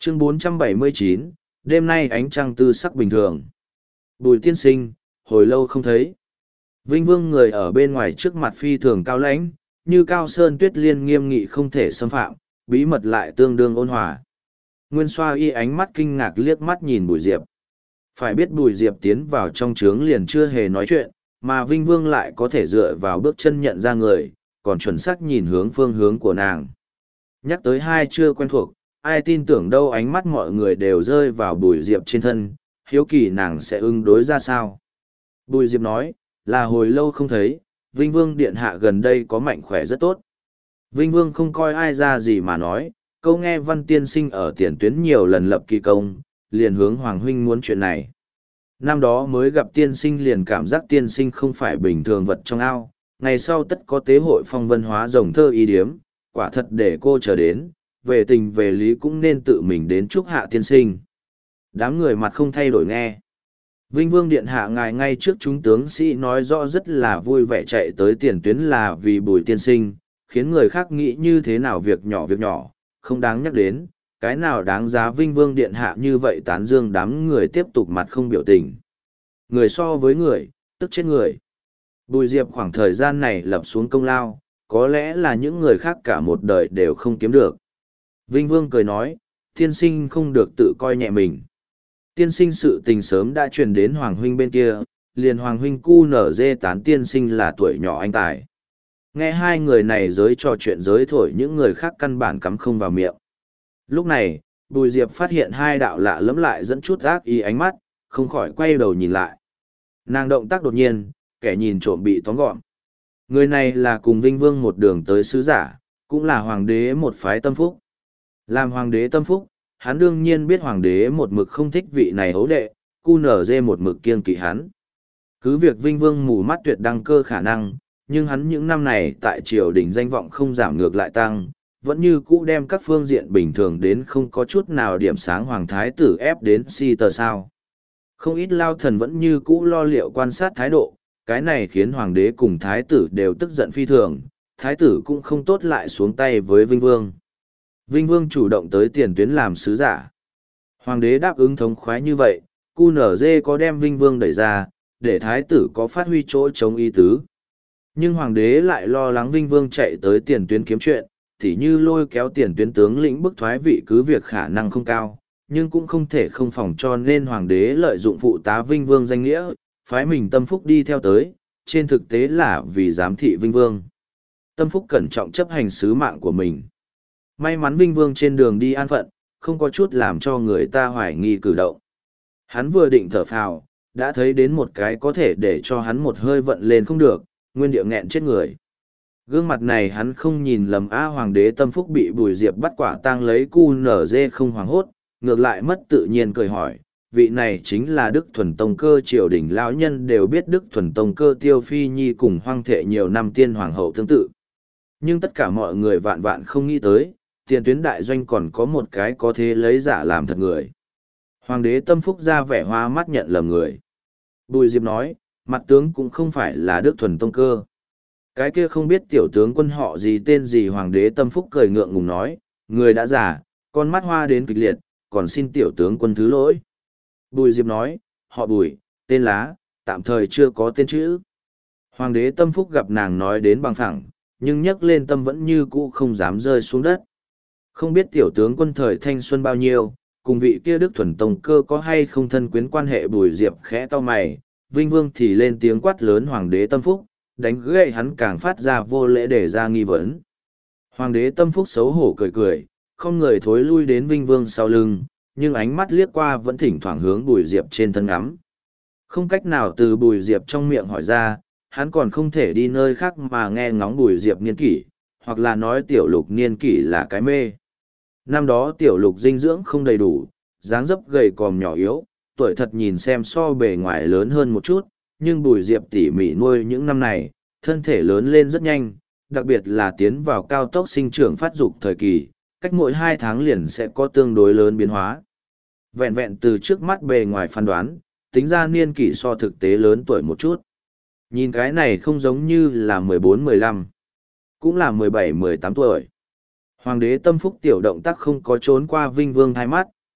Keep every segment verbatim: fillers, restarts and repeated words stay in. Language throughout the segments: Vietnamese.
Chương bốn trăm bảy mươi chín, đêm nay ánh trăng tư sắc bình thường. Bùi tiên sinh, hồi lâu không thấy. Vinh Vương người ở bên ngoài trước mặt phi thường cao lãnh, như cao sơn tuyết liên nghiêm nghị không thể xâm phạm, bí mật lại tương đương ôn hòa. Nguyên Xoa y ánh mắt kinh ngạc liếc mắt nhìn Bùi Diệp. Phải biết Bùi Diệp tiến vào trong trướng liền chưa hề nói chuyện, mà Vinh Vương lại có thể dựa vào bước chân nhận ra người, còn chuẩn xác nhìn hướng phương hướng của nàng. Nhắc tới hai chưa quen thuộc, ai tin tưởng đâu, ánh mắt mọi người đều rơi vào Bùi Diệp trên thân, hiếu kỳ nàng sẽ ứng đối ra sao. Bùi Diệp nói, là hồi lâu không thấy, Vinh Vương điện hạ gần đây có mạnh khỏe rất tốt. Vinh Vương không coi ai ra gì mà nói, câu nghe Văn tiên sinh ở tiền tuyến nhiều lần lập kỳ công, liền hướng Hoàng huynh muốn chuyện này. Năm đó mới gặp tiên sinh liền cảm giác tiên sinh không phải bình thường vật trong ao, ngày sau tất có tế hội phong vân hóa rồng thơ y điếm, quả thật để cô chờ đến, về tình về lý cũng nên tự mình đến chúc hạ tiên sinh. Đám người mặt không thay đổi nghe. Vinh Vương điện hạ ngài ngay trước chúng tướng sĩ nói rõ rất là vui vẻ chạy tới tiền tuyến là vì Bùi tiên sinh, khiến người khác nghĩ như thế nào việc nhỏ việc nhỏ, không đáng nhắc đến, cái nào đáng giá Vinh Vương điện hạ như vậy tán dương. Đám người tiếp tục mặt không biểu tình. Người so với người, tức chết người. Bùi Diệp khoảng thời gian này lập xuống công lao, có lẽ là những người khác cả một đời đều không kiếm được. Vinh Vương cười nói, tiên sinh không được tự coi nhẹ mình. Tiên sinh sự tình sớm đã truyền đến Hoàng huynh bên kia, liền Hoàng huynh cu nở dê tán tiên sinh là tuổi nhỏ anh tài. Nghe hai người này giới trò chuyện giới thổi, những người khác căn bản cắm không vào miệng. Lúc này, Bùi Diệp phát hiện hai đạo lạ lẫm lại dẫn chút ác ý ánh mắt, không khỏi quay đầu nhìn lại. Nàng động tác đột nhiên, kẻ nhìn trộm bị tóm gọn. Người này là cùng Vinh Vương một đường tới sứ giả, cũng là hoàng đế một phái tâm phúc. Làm hoàng đế tâm phúc, hắn đương nhiên biết hoàng đế một mực không thích vị này ấu đệ, cu nở dê một mực kiêng kỵ hắn. Cứ việc Vinh Vương mù mắt tuyệt đăng cơ khả năng, nhưng hắn những năm này tại triều đình danh vọng không giảm ngược lại tăng, vẫn như cũ đem các phương diện bình thường đến không có chút nào điểm sáng hoàng thái tử ép đến si tờ sao. Không ít lao thần vẫn như cũ lo liệu quan sát thái độ, cái này khiến hoàng đế cùng thái tử đều tức giận phi thường, thái tử cũng không tốt lại xuống tay với Vinh Vương. Vinh Vương chủ động tới tiền tuyến làm sứ giả. Hoàng đế đáp ứng thống khoái như vậy, cu nở dê có đem Vinh Vương đẩy ra, để thái tử có phát huy chỗ chống ý tứ. Nhưng hoàng đế lại lo lắng Vinh Vương chạy tới tiền tuyến kiếm chuyện, thì như lôi kéo tiền tuyến tướng lĩnh bức thoái vị cứ việc khả năng không cao, nhưng cũng không thể không phòng, cho nên hoàng đế lợi dụng phụ tá Vinh Vương danh nghĩa, phái mình tâm phúc đi theo tới, trên thực tế là vì giám thị Vinh Vương. Tâm phúc cẩn trọng chấp hành sứ mạng của mình. May mắn Vinh Vương trên đường đi an phận, không có chút làm cho người ta hoài nghi cử động. Hắn vừa định thở phào, đã thấy đến một cái có thể để cho hắn một hơi vận lên không được, nguyên địa nghẹn chết người. Gương mặt này hắn không nhìn lầm, a hoàng đế tâm phúc bị Bùi Diệp bắt quả tang lấy cu nở dê không hoảng hốt, ngược lại mất tự nhiên cười hỏi, vị này chính là Đức Thuần Tông Cơ. Triều đình lão nhân đều biết Đức Thuần Tông Cơ Tiêu Phi Nhi cùng hoang thệ nhiều năm tiên hoàng hậu tương tự. Nhưng tất cả mọi người vạn vạn không nghĩ tới, tiền tuyến đại doanh còn có một cái có thể lấy giả làm thật người. Hoàng đế tâm phúc ra vẻ hoa mắt nhận lầm người. Bùi Diệp nói, mặt tướng cũng không phải là Đức Thuần Tông Cơ. Cái kia không biết tiểu tướng quân họ gì tên gì. Hoàng đế tâm phúc cười ngượng ngùng nói, người đã giả, con mắt hoa đến kịch liệt, còn xin tiểu tướng quân thứ lỗi. Bùi Diệp nói, họ Bùi, tên Lá, tạm thời chưa có tên chữ. Hoàng đế tâm phúc gặp nàng nói đến bằng phẳng, nhưng nhấc lên tâm vẫn như cũ không dám rơi xuống đất. Không biết tiểu tướng quân thời thanh xuân bao nhiêu, cùng vị kia Đức Thuần Tông Cơ có hay không thân quyến quan hệ. Bùi Diệp khẽ to mày, Vinh Vương thì lên tiếng quát lớn hoàng đế tâm phúc, đánh gậy hắn càng phát ra vô lễ để ra nghi vấn. Hoàng đế tâm phúc xấu hổ cười cười, không người thối lui đến Vinh Vương sau lưng, nhưng ánh mắt liếc qua vẫn thỉnh thoảng hướng Bùi Diệp trên thân ngắm. Không cách nào từ Bùi Diệp trong miệng hỏi ra, hắn còn không thể đi nơi khác mà nghe ngóng Bùi Diệp niên kỷ, hoặc là nói tiểu lục niên kỷ là cái mê. Năm đó tiểu lục dinh dưỡng không đầy đủ, dáng dấp gầy còm nhỏ yếu, tuổi thật nhìn xem so bề ngoài lớn hơn một chút, nhưng Bùi Diệp tỉ mỉ nuôi những năm này, thân thể lớn lên rất nhanh, đặc biệt là tiến vào cao tốc sinh trưởng phát dục thời kỳ, cách mỗi hai tháng liền sẽ có tương đối lớn biến hóa. Vẹn vẹn từ trước mắt bề ngoài phán đoán, tính ra niên kỷ so thực tế lớn tuổi một chút. Nhìn cái này không giống như là mười bốn mười lăm, cũng là mười bảy mười tám tuổi. Hoàng đế tâm phúc tiểu động tác không có trốn qua Vinh Vương hai mắt,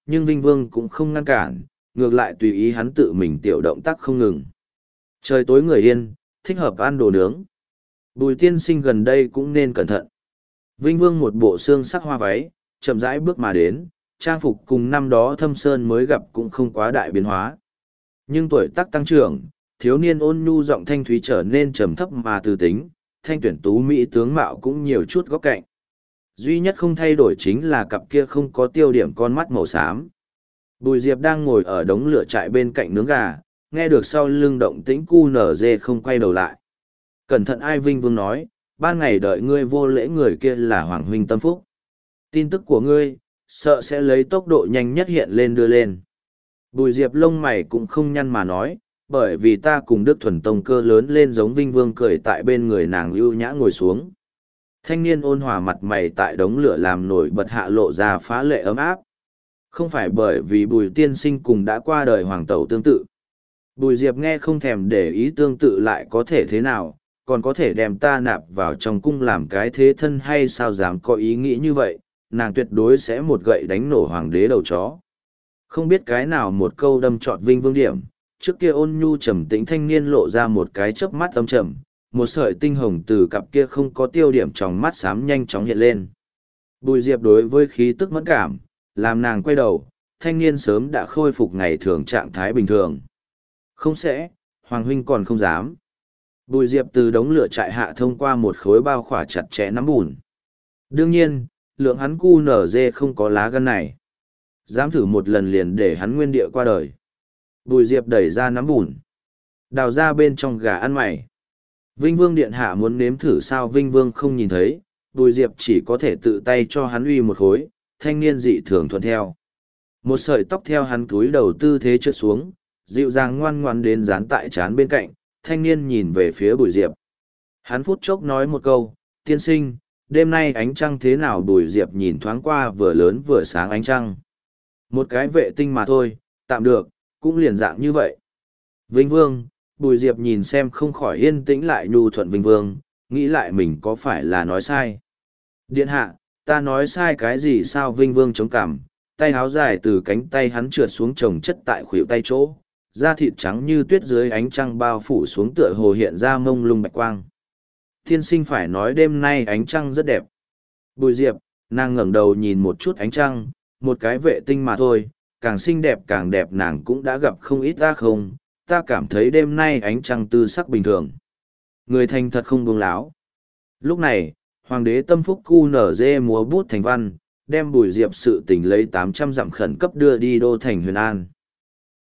nhưng Vinh Vương cũng không ngăn cản, ngược lại tùy ý hắn tự mình tiểu động tác không ngừng. Trời tối người yên, thích hợp ăn đồ nướng. Bùi tiên sinh gần đây cũng nên cẩn thận. Vinh Vương một bộ xương sắc hoa váy, chậm rãi bước mà đến, trang phục cùng năm đó Thâm Sơn mới gặp cũng không quá đại biến hóa. Nhưng tuổi tác tăng trưởng, thiếu niên ôn nhu giọng thanh thúy trở nên trầm thấp mà từ tính, thanh tuyển tú mỹ tướng mạo cũng nhiều chút góc cạnh. Duy nhất không thay đổi chính là cặp kia không có tiêu điểm con mắt màu xám. Bùi Diệp đang ngồi ở đống lửa trại bên cạnh nướng gà, nghe được sau lưng động tĩnh cu nở dê không quay đầu lại. Cẩn thận ai Vinh Vương nói, ban ngày đợi ngươi vô lễ người kia là Hoàng huynh tâm phúc. Tin tức của ngươi, sợ sẽ lấy tốc độ nhanh nhất hiện lên đưa lên. Bùi Diệp lông mày cũng không nhăn mà nói, bởi vì ta cùng Đức Thuần Tông cơ lớn lên giống Vinh Vương cười tại bên người nàng ưu nhã ngồi xuống. Thanh niên ôn hòa mặt mày tại đống lửa làm nổi bật hạ lộ ra phá lệ ấm áp. Không phải bởi vì bùi tiên sinh cùng đã qua đời hoàng tẩu tương tự. Bùi Diệp nghe không thèm để ý tương tự lại có thể thế nào, còn có thể đem ta nạp vào trong cung làm cái thế thân hay sao dám có ý nghĩ như vậy, nàng tuyệt đối sẽ một gậy đánh nổ hoàng đế đầu chó. Không biết cái nào một câu đâm trọt Vinh Vương điểm, trước kia ôn nhu trầm tĩnh thanh niên lộ ra một cái chớp mắt âm trầm, một sợi tinh hồng từ cặp kia không có tiêu điểm trong mắt xám nhanh chóng hiện lên. Bùi Diệp đối với khí tức mẫn cảm, làm nàng quay đầu, thanh niên sớm đã khôi phục ngày thường trạng thái bình thường. Không sẽ, Hoàng huynh còn không dám. Bùi Diệp từ đống lửa trại hạ thông qua một khối bao khỏa chặt chẽ nắm bùn. Đương nhiên, lượng hắn cu nở dê không có lá gân này. Dám thử một lần liền để hắn nguyên địa qua đời. Bùi Diệp đẩy ra nắm bùn. Đào ra bên trong gà ăn mày. Vinh Vương điện hạ muốn nếm thử sao Vinh Vương không nhìn thấy, Bùi Diệp chỉ có thể tự tay cho hắn uy một khối, thanh niên dị thường thuận theo. Một sợi tóc theo hắn túi đầu tư thế trượt xuống, dịu dàng ngoan ngoan đến dán tại trán bên cạnh, thanh niên nhìn về phía Bùi Diệp. Hắn phút chốc nói một câu, tiên sinh, đêm nay ánh trăng thế nào? Bùi Diệp nhìn thoáng qua vừa lớn vừa sáng ánh trăng. Một cái vệ tinh mà thôi, tạm được, cũng liền dạng như vậy. Vinh Vương, Bùi Diệp nhìn xem không khỏi yên tĩnh lại nhu thuận Vinh Vương, nghĩ lại mình có phải là nói sai. Điện hạ, ta nói sai cái gì sao? Vinh Vương chống cằm, tay háo dài từ cánh tay hắn trượt xuống chồng chất tại khuỷu tay chỗ, da thịt trắng như tuyết dưới ánh trăng bao phủ xuống tựa hồ hiện ra mông lung bạch quang. Tiên sinh phải nói đêm nay ánh trăng rất đẹp. Bùi Diệp, nàng ngẩng đầu nhìn một chút ánh trăng, một cái vệ tinh mà thôi, càng xinh đẹp càng đẹp nàng cũng đã gặp không ít ta không, ta cảm thấy đêm nay ánh trăng tư sắc bình thường. Người thành thật không buông láo. Lúc này, hoàng đế tâm phúc cu nở dê múa bút thành văn, đem Bùi Diệp sự tình lấy tám trăm dặm khẩn cấp đưa đi đô thành Huyền An.